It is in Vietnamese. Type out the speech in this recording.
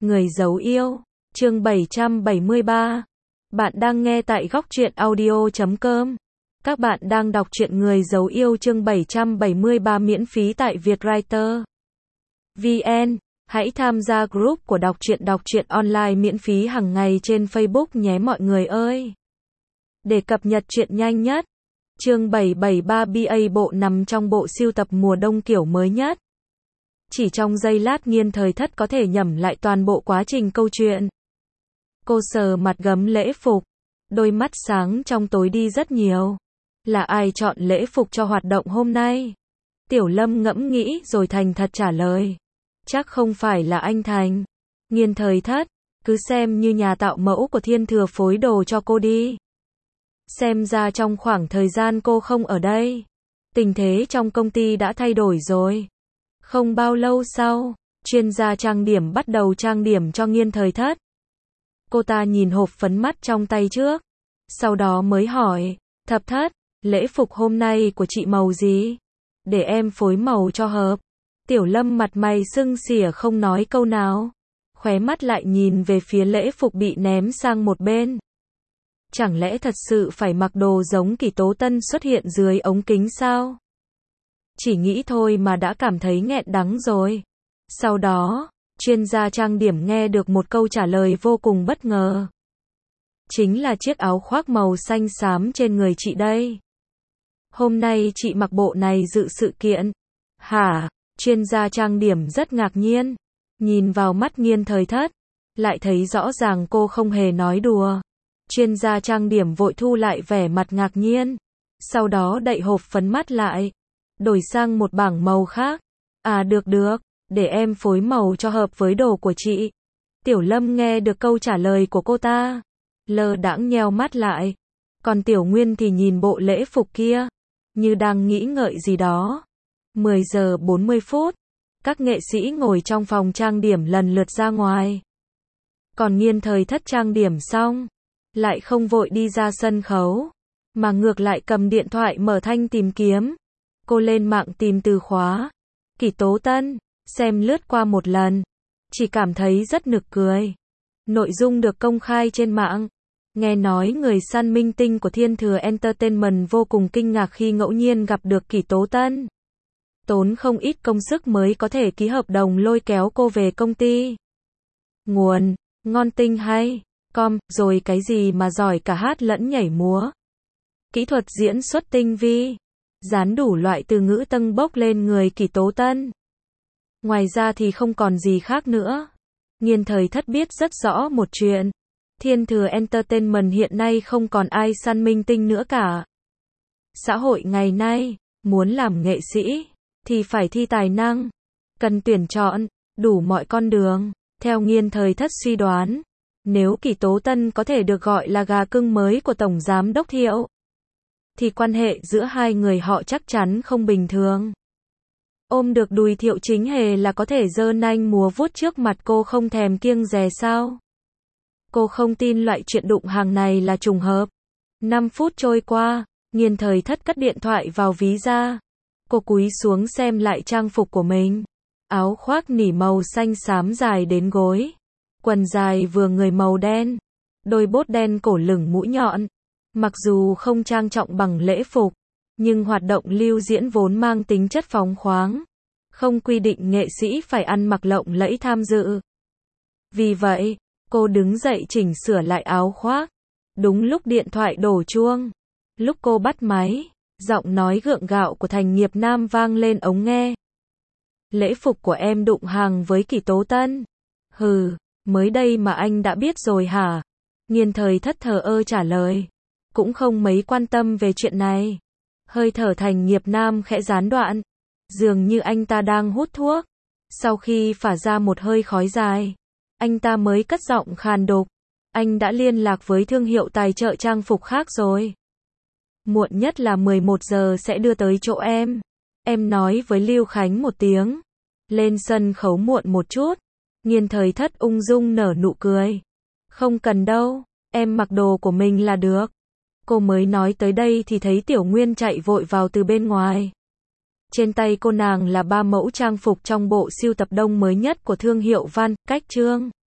Người giấu yêu, chương 773. Bạn đang nghe tại góc truyện audio.com. Các bạn đang đọc truyện Người giấu yêu chương 773 miễn phí tại Vietwriter VN. Hãy tham gia group của đọc truyện online miễn phí hàng ngày trên Facebook nhé mọi người ơi. Để cập nhật truyện nhanh nhất, chương 773 BA bộ nằm trong bộ sưu tập mùa đông kiểu mới nhất. Chỉ trong giây lát Nghiên Thời Thất có thể nhẩm lại toàn bộ quá trình câu chuyện. Cô sờ mặt gấm lễ phục, đôi mắt sáng trong tối đi rất nhiều. Là ai chọn lễ phục cho hoạt động hôm nay? Tiểu Lâm ngẫm nghĩ rồi thành thật trả lời. Chắc không phải là anh Thành. Nghiên Thời Thất, cứ xem như nhà tạo mẫu của Thiên Thừa phối đồ cho cô đi. Xem ra trong khoảng thời gian cô không ở đây, tình thế trong công ty đã thay đổi rồi. Không bao lâu sau, chuyên gia trang điểm bắt đầu trang điểm cho Nghiên Thời Thất. Cô ta nhìn hộp phấn mắt trong tay trước, sau đó mới hỏi, Thập Thất, lễ phục hôm nay của chị màu gì? Để em phối màu cho hợp. Tiểu Lâm mặt mày sưng xỉa không nói câu nào, khóe mắt lại nhìn về phía lễ phục bị ném sang một bên. Chẳng lẽ thật sự phải mặc đồ giống Kỷ Tố Tân xuất hiện dưới ống kính sao? Chỉ nghĩ thôi mà đã cảm thấy nghẹn đắng rồi. Sau đó, chuyên gia trang điểm nghe được một câu trả lời vô cùng bất ngờ. Chính là chiếc áo khoác màu xanh xám trên người chị đây. Hôm nay chị mặc bộ này dự sự kiện. Hả? Chuyên gia trang điểm rất ngạc nhiên. Nhìn vào mắt Nghiên Thời Thất, lại thấy rõ ràng cô không hề nói đùa. Chuyên gia trang điểm vội thu lại vẻ mặt ngạc nhiên. Sau đó đậy hộp phấn mắt lại, đổi sang một bảng màu khác. À được, để em phối màu cho hợp với đồ của chị. Tiểu Lâm nghe được câu trả lời của cô ta, lơ đãng nheo mắt lại. Còn Tiểu Nguyên thì nhìn bộ lễ phục kia, như đang nghĩ ngợi gì đó. 10 giờ 40 phút, các nghệ sĩ ngồi trong phòng trang điểm lần lượt ra ngoài. Còn Nghiên Thời Thất trang điểm xong, lại không vội đi ra sân khấu, mà ngược lại cầm điện thoại mở thanh tìm kiếm. Cô lên mạng tìm từ khóa Kỷ Tố Tân, xem lướt qua một lần, chỉ cảm thấy rất nực cười. Nội dung được công khai trên mạng. Nghe nói người săn minh tinh của Thiên Thừa Entertainment vô cùng kinh ngạc khi ngẫu nhiên gặp được Kỷ Tố Tân. Tốn không ít công sức mới có thể ký hợp đồng lôi kéo cô về công ty. Nguồn: Ngon Tinh Hay com. Rồi cái gì mà giỏi cả hát lẫn nhảy múa, kỹ thuật diễn xuất tinh vi, dán đủ loại từ ngữ tâng bốc lên người Kỷ Tố Tân. Ngoài ra thì không còn gì khác nữa. Nghiên Thời Thất biết rất rõ một chuyện. Thiên Thừa Entertainment hiện nay không còn ai săn minh tinh nữa cả. Xã hội ngày nay, muốn làm nghệ sĩ, thì phải thi tài năng. Cần tuyển chọn, đủ mọi con đường. Theo Nghiên Thời Thất suy đoán, nếu Kỷ Tố Tân có thể được gọi là gà cưng mới của Tổng Giám Đốc Thiệu, thì quan hệ giữa hai người họ chắc chắn không bình thường. Ôm được đùi Thiệu Chính Hề là có thể giơ nanh múa vuốt trước mặt cô không thèm kiêng dè sao? Cô không tin loại chuyện đụng hàng này là trùng hợp. 5 phút trôi qua, Nghiên Thời Thất cất điện thoại vào ví ra. Cô cúi xuống xem lại trang phục của mình. Áo khoác nỉ màu xanh xám dài đến gối, quần dài vừa người màu đen, đôi bốt đen cổ lửng mũi nhọn. Mặc dù không trang trọng bằng lễ phục, nhưng hoạt động lưu diễn vốn mang tính chất phóng khoáng, không quy định nghệ sĩ phải ăn mặc lộng lẫy tham dự. Vì vậy, cô đứng dậy chỉnh sửa lại áo khoác. Đúng lúc điện thoại đổ chuông, lúc cô bắt máy, giọng nói gượng gạo của Thành Nghiệp Nam vang lên ống nghe. Lễ phục của em đụng hàng với Kỷ Tố Tân. Hừ, mới đây mà anh đã biết rồi hả? Nghiên Thời Thất thờ ơ trả lời, cũng không mấy quan tâm về chuyện này. Hơi thở Thành Nghiệp Nam khẽ gián đoạn, dường như anh ta đang hút thuốc. Sau khi phả ra một hơi khói dài, anh ta mới cất giọng khàn đục, anh đã liên lạc với thương hiệu tài trợ trang phục khác rồi. Muộn nhất là 11 giờ sẽ đưa tới chỗ em. Em nói với Lưu Khánh một tiếng, lên sân khấu muộn một chút. Nghiên Thời Thất ung dung nở nụ cười. Không cần đâu, em mặc đồ của mình là được. Cô mới nói tới đây thì thấy Tiểu Nguyên chạy vội vào từ bên ngoài. Trên tay cô nàng là 3 mẫu trang phục trong bộ sưu tập đông mới nhất của thương hiệu Van Cách Trương.